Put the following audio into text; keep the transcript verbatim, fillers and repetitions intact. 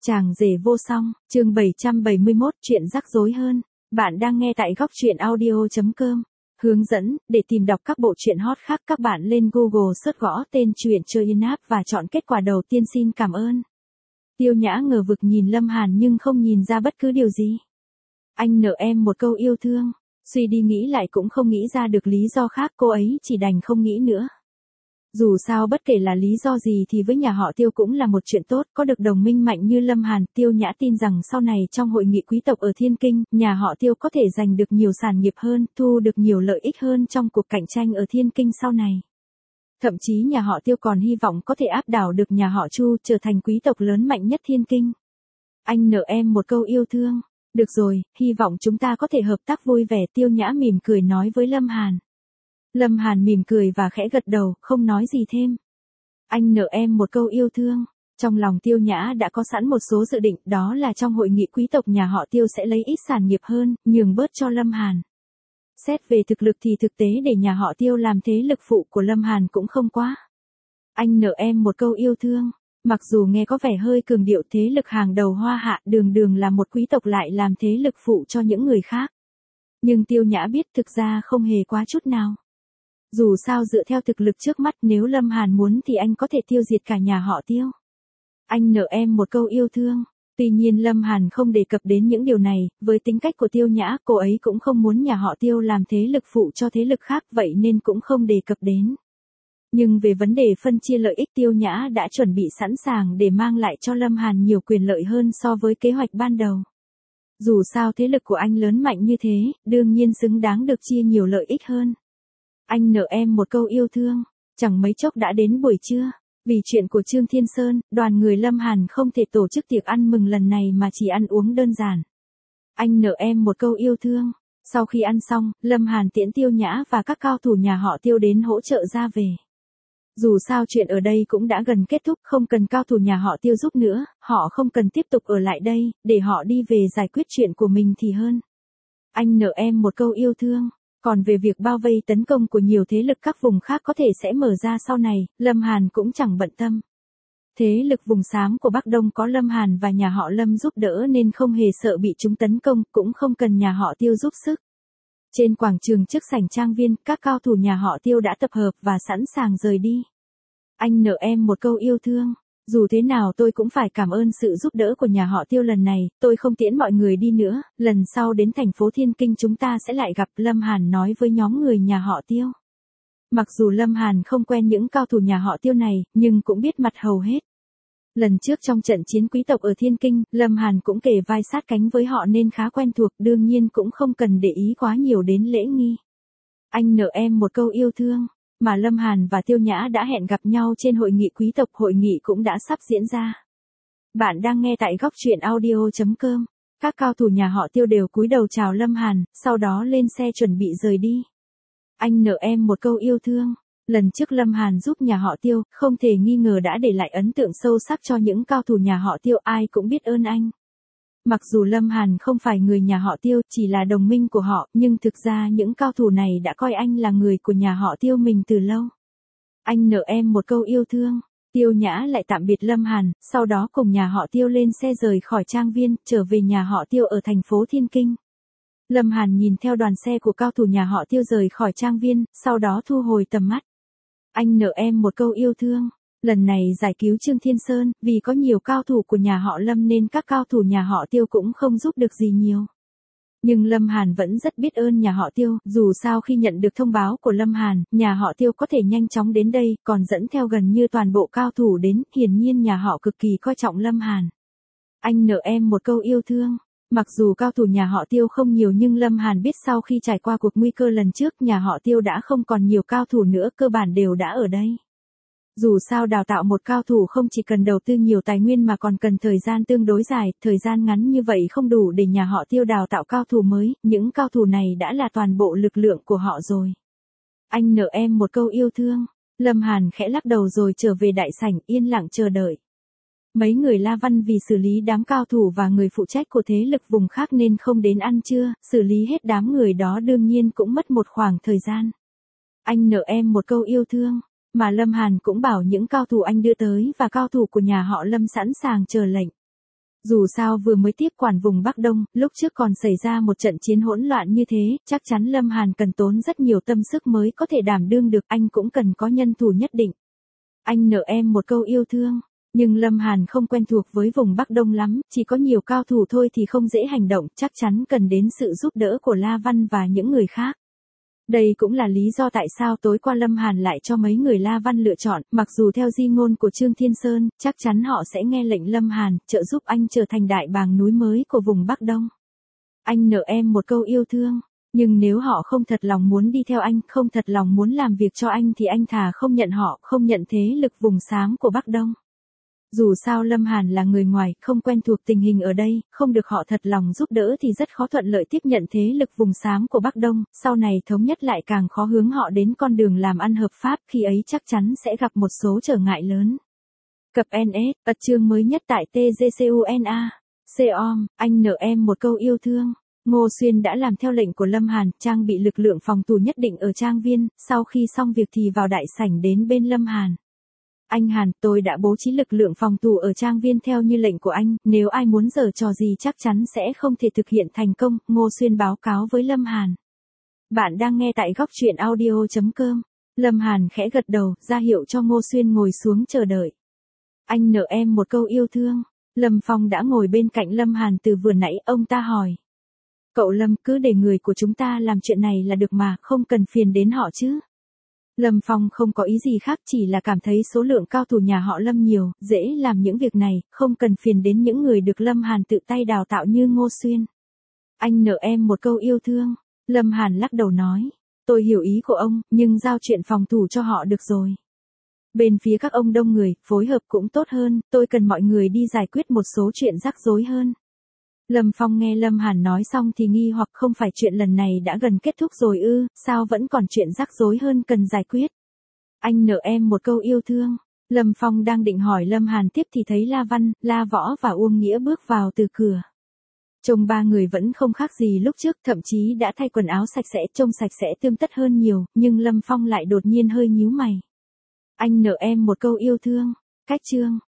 Chàng rể vô song, chương bảy trăm bảy mươi mốt, chuyện rắc rối hơn. Bạn đang nghe tại góc truyện audio chấm com. Hướng dẫn, để tìm đọc các bộ truyện hot khác các bạn lên Google search gõ tên truyện chơi in app và chọn kết quả đầu tiên. Xin cảm ơn. Tiêu Nhã ngờ vực nhìn Lâm Hàn nhưng không nhìn ra bất cứ điều gì. Anh nợ em một câu yêu thương. Suy đi nghĩ lại cũng không nghĩ ra được lý do khác, cô ấy chỉ đành không nghĩ nữa. Dù sao bất kể là lý do gì thì với nhà họ Tiêu cũng là một chuyện tốt, có được đồng minh mạnh như Lâm Hàn. Tiêu Nhã tin rằng sau này trong hội nghị quý tộc ở Thiên Kinh, nhà họ Tiêu có thể giành được nhiều sản nghiệp hơn, thu được nhiều lợi ích hơn trong cuộc cạnh tranh ở Thiên Kinh sau này. Thậm chí nhà họ Tiêu còn hy vọng có thể áp đảo được nhà họ Chu, trở thành quý tộc lớn mạnh nhất Thiên Kinh. Anh nợ em một câu yêu thương. Được rồi, hy vọng chúng ta có thể hợp tác vui vẻ. Tiêu Nhã mỉm cười nói với Lâm Hàn. Lâm Hàn mỉm cười và khẽ gật đầu, không nói gì thêm. Anh nợ em một câu yêu thương. Trong lòng Tiêu Nhã đã có sẵn một số dự định, đó là trong hội nghị quý tộc nhà họ Tiêu sẽ lấy ít sản nghiệp hơn, nhường bớt cho Lâm Hàn. Xét về thực lực thì thực tế để nhà họ Tiêu làm thế lực phụ của Lâm Hàn cũng không quá. Anh nợ em một câu yêu thương. Mặc dù nghe có vẻ hơi cường điệu, thế lực hàng đầu Hoa Hạ đường đường là một quý tộc lại làm thế lực phụ cho những người khác. Nhưng Tiêu Nhã biết thực ra không hề quá chút nào. Dù sao dựa theo thực lực trước mắt, nếu Lâm Hàn muốn thì anh có thể tiêu diệt cả nhà họ Tiêu. Anh nợ em một câu yêu thương. Tuy nhiên Lâm Hàn không đề cập đến những điều này, với tính cách của Tiêu Nhã, cô ấy cũng không muốn nhà họ Tiêu làm thế lực phụ cho thế lực khác, vậy nên cũng không đề cập đến. Nhưng về vấn đề phân chia lợi ích, Tiêu Nhã đã chuẩn bị sẵn sàng để mang lại cho Lâm Hàn nhiều quyền lợi hơn so với kế hoạch ban đầu. Dù sao thế lực của anh lớn mạnh như thế, đương nhiên xứng đáng được chia nhiều lợi ích hơn. Anh nợ em một câu yêu thương. Chẳng mấy chốc đã đến buổi trưa. Vì chuyện của Trương Thiên Sơn, đoàn người Lâm Hàn không thể tổ chức tiệc ăn mừng lần này mà chỉ ăn uống đơn giản. Anh nợ em một câu yêu thương. Sau khi ăn xong, Lâm Hàn tiễn Tiêu Nhã và các cao thủ nhà họ Tiêu đến hỗ trợ ra về. Dù sao chuyện ở đây cũng đã gần kết thúc, không cần cao thủ nhà họ Tiêu giúp nữa, họ không cần tiếp tục ở lại đây, để họ đi về giải quyết chuyện của mình thì hơn. Anh nợ em một câu yêu thương. Còn về việc bao vây tấn công của nhiều thế lực các vùng khác có thể sẽ mở ra sau này, Lâm Hàn cũng chẳng bận tâm. Thế lực vùng xám của Bắc Đông có Lâm Hàn và nhà họ Lâm giúp đỡ nên không hề sợ bị chúng tấn công, cũng không cần nhà họ Tiêu giúp sức. Trên quảng trường trước sảnh trang viên, các cao thủ nhà họ Tiêu đã tập hợp và sẵn sàng rời đi. Anh nợ em một câu yêu thương. Dù thế nào tôi cũng phải cảm ơn sự giúp đỡ của nhà họ Tiêu lần này, tôi không tiễn mọi người đi nữa, lần sau đến thành phố Thiên Kinh chúng ta sẽ lại gặp. Lâm Hàn nói với nhóm người nhà họ Tiêu. Mặc dù Lâm Hàn không quen những cao thủ nhà họ Tiêu này, nhưng cũng biết mặt hầu hết. Lần trước trong trận chiến quý tộc ở Thiên Kinh, Lâm Hàn cũng kề vai sát cánh với họ nên khá quen thuộc, đương nhiên cũng không cần để ý quá nhiều đến lễ nghi. Anh nợ em một câu yêu thương. Mà Lâm Hàn và Tiêu Nhã đã hẹn gặp nhau trên hội nghị quý tộc, hội nghị cũng đã sắp diễn ra. Bạn đang nghe tại góc truyện audio chấm com. Các cao thủ nhà họ Tiêu đều cúi đầu chào Lâm Hàn, sau đó lên xe chuẩn bị rời đi. Anh nợ em một câu yêu thương. Lần trước Lâm Hàn giúp nhà họ Tiêu, không thể nghi ngờ đã để lại ấn tượng sâu sắc cho những cao thủ nhà họ Tiêu, ai cũng biết ơn anh. Mặc dù Lâm Hàn không phải người nhà họ Tiêu, chỉ là đồng minh của họ, nhưng thực ra những cao thủ này đã coi anh là người của nhà họ Tiêu mình từ lâu. Anh nợ em một câu yêu thương. Tiêu Nhã lại tạm biệt Lâm Hàn, sau đó cùng nhà họ Tiêu lên xe rời khỏi trang viên, trở về nhà họ Tiêu ở thành phố Thiên Kinh. Lâm Hàn nhìn theo đoàn xe của cao thủ nhà họ Tiêu rời khỏi trang viên, sau đó thu hồi tầm mắt. Anh nợ em một câu yêu thương. Lần này giải cứu Trương Thiên Sơn, vì có nhiều cao thủ của nhà họ Lâm nên các cao thủ nhà họ Tiêu cũng không giúp được gì nhiều. Nhưng Lâm Hàn vẫn rất biết ơn nhà họ Tiêu, dù sao khi nhận được thông báo của Lâm Hàn, nhà họ Tiêu có thể nhanh chóng đến đây, còn dẫn theo gần như toàn bộ cao thủ đến, hiển nhiên nhà họ cực kỳ coi trọng Lâm Hàn. Anh nợ em một câu yêu thương. Mặc dù cao thủ nhà họ Tiêu không nhiều nhưng Lâm Hàn biết sau khi trải qua cuộc nguy cơ lần trước, nhà họ Tiêu đã không còn nhiều cao thủ nữa, cơ bản đều đã ở đây. Dù sao đào tạo một cao thủ không chỉ cần đầu tư nhiều tài nguyên mà còn cần thời gian tương đối dài, thời gian ngắn như vậy không đủ để nhà họ Tiêu đào tạo cao thủ mới, những cao thủ này đã là toàn bộ lực lượng của họ rồi. Anh nợ em một câu yêu thương. Lâm Hàn khẽ lắc đầu rồi trở về đại sảnh, yên lặng chờ đợi. Mấy người La Văn vì xử lý đám cao thủ và người phụ trách của thế lực vùng khác nên không đến ăn trưa, xử lý hết đám người đó đương nhiên cũng mất một khoảng thời gian. Anh nợ em một câu yêu thương. Mà Lâm Hàn cũng bảo những cao thủ anh đưa tới và cao thủ của nhà họ Lâm sẵn sàng chờ lệnh. Dù sao vừa mới tiếp quản vùng Bắc Đông, lúc trước còn xảy ra một trận chiến hỗn loạn như thế, chắc chắn Lâm Hàn cần tốn rất nhiều tâm sức mới có thể đảm đương được, anh cũng cần có nhân thủ nhất định. Anh nợ em một câu yêu thương. Nhưng Lâm Hàn không quen thuộc với vùng Bắc Đông lắm, chỉ có nhiều cao thủ thôi thì không dễ hành động, chắc chắn cần đến sự giúp đỡ của La Văn và những người khác. Đây cũng là lý do tại sao tối qua Lâm Hàn lại cho mấy người La Văn lựa chọn, mặc dù theo di ngôn của Trương Thiên Sơn, chắc chắn họ sẽ nghe lệnh Lâm Hàn, trợ giúp anh trở thành đại bàng núi mới của vùng Bắc Đông. Anh nợ em một câu yêu thương, nhưng nếu họ không thật lòng muốn đi theo anh, không thật lòng muốn làm việc cho anh thì anh thà không nhận họ, không nhận thế lực vùng xám của Bắc Đông. Dù sao Lâm Hàn là người ngoài, không quen thuộc tình hình ở đây, không được họ thật lòng giúp đỡ thì rất khó thuận lợi tiếp nhận thế lực vùng xám của Bắc Đông, sau này thống nhất lại càng khó hướng họ đến con đường làm ăn hợp pháp, khi ấy chắc chắn sẽ gặp một số trở ngại lớn. Cập en ét, ật chương mới nhất tại tê giê xê u en a. Xeom, anh nợ em một câu yêu thương. Ngô Xuyên đã làm theo lệnh của Lâm Hàn, trang bị lực lượng phòng thủ nhất định ở trang viên, sau khi xong việc thì vào đại sảnh đến bên Lâm Hàn. Anh Hàn, tôi đã bố trí lực lượng phòng thủ ở trang viên theo như lệnh của anh, nếu ai muốn giở trò gì chắc chắn sẽ không thể thực hiện thành công, Ngô Xuyên báo cáo với Lâm Hàn. Bạn đang nghe tại góc truyện audio chấm com. Lâm Hàn khẽ gật đầu, ra hiệu cho Ngô Xuyên ngồi xuống chờ đợi. Anh nợ em một câu yêu thương. Lâm Phong đã ngồi bên cạnh Lâm Hàn từ vừa nãy, ông ta hỏi. Cậu Lâm, cứ để người của chúng ta làm chuyện này là được mà, không cần phiền đến họ chứ. Lâm Phong không có ý gì khác, chỉ là cảm thấy số lượng cao thủ nhà họ Lâm nhiều, dễ làm những việc này, không cần phiền đến những người được Lâm Hàn tự tay đào tạo như Ngô Xuyên. Anh nợ em một câu yêu thương. Lâm Hàn lắc đầu nói. Tôi hiểu ý của ông, nhưng giao chuyện phòng thủ cho họ được rồi. Bên phía các ông đông người, phối hợp cũng tốt hơn, tôi cần mọi người đi giải quyết một số chuyện rắc rối hơn. Lâm Phong nghe Lâm Hàn nói xong thì nghi hoặc, không phải chuyện lần này đã gần kết thúc rồi ư, sao vẫn còn chuyện rắc rối hơn cần giải quyết. Anh nợ em một câu yêu thương. Lâm Phong đang định hỏi Lâm Hàn tiếp thì thấy La Văn, La Võ và Uông Nghĩa bước vào từ cửa. Trông ba người vẫn không khác gì lúc trước, thậm chí đã thay quần áo sạch sẽ, trông sạch sẽ tươm tất hơn nhiều, nhưng Lâm Phong lại đột nhiên hơi nhíu mày. Anh nợ em một câu yêu thương. Cách chương